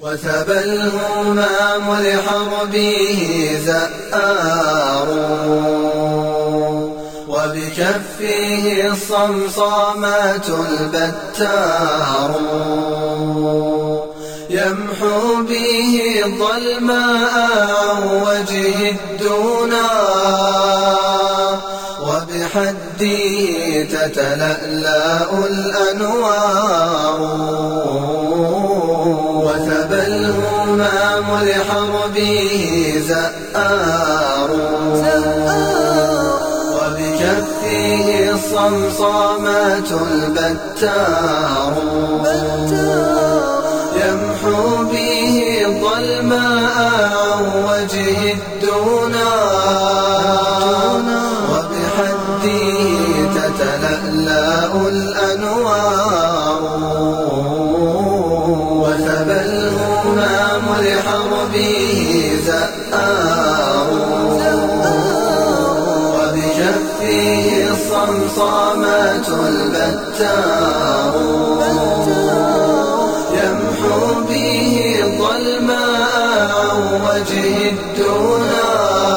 وثبى الهمام لحربه زآر وبكفه الصمصامات البتار يمحو به الظلماء عن وجه الدنا وبحده تتلألأ الأنوار وثبى الهمام لحربه زآر وبكفه الصمصامات البتار يمحو به الظلماء عن وجه الدنا وبحده تتلألأ الأنوار وثبى الهمام لحربه زآر وبكفه الصمصامات البتار يمحو به الظلماء عن وجه الدنا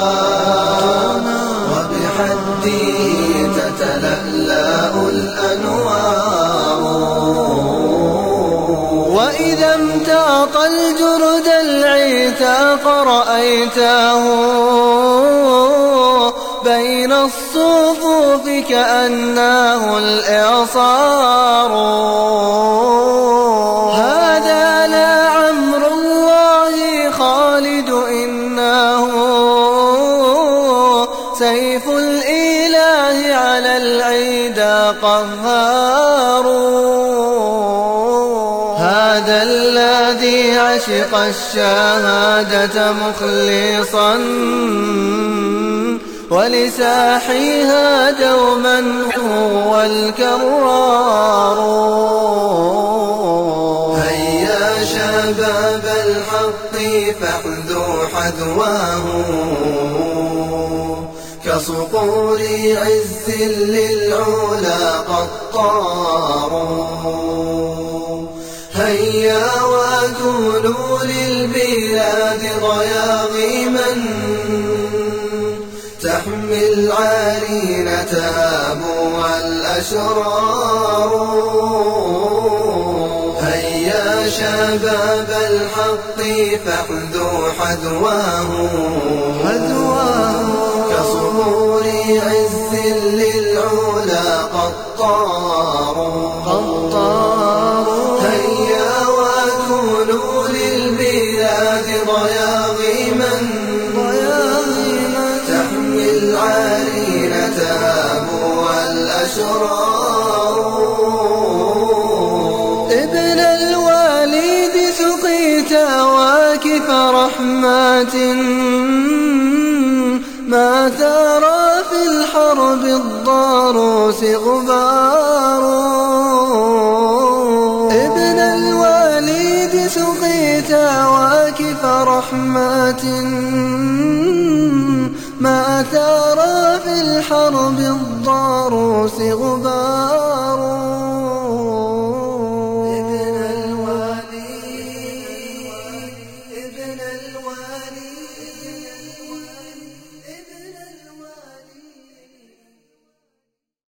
وبحده تتلألأ الأنوار وإذا امتاط الجرد العتاق رأيته بين الصفوف كأنه الإعصار هذا لعمر الله خالد إنه سيف الإله على العدا قهار هذا الذي عشق الشهادة مخلصا ولساحيها دوما هو الكرار هيا شباب الحق فاحذوا حذواه كصقور عز للعلا قد طاروا هيا وكونوا للبلاد ضياغيما تحمي العارين تابوا الأشرار هيا شباب الحق فاحذوا حذواه كصقور عز للعلا قد طاروا هيا وكونوا للبلاد ضياغيما تحمي العارين تابوا الأشرار ابن الوالد سقيت واكف رحمات ما ترى في الحرب الضاروس غبار ابن الوالد سقيت واكف رحمات ما ترى في الحرب الضاروس غبار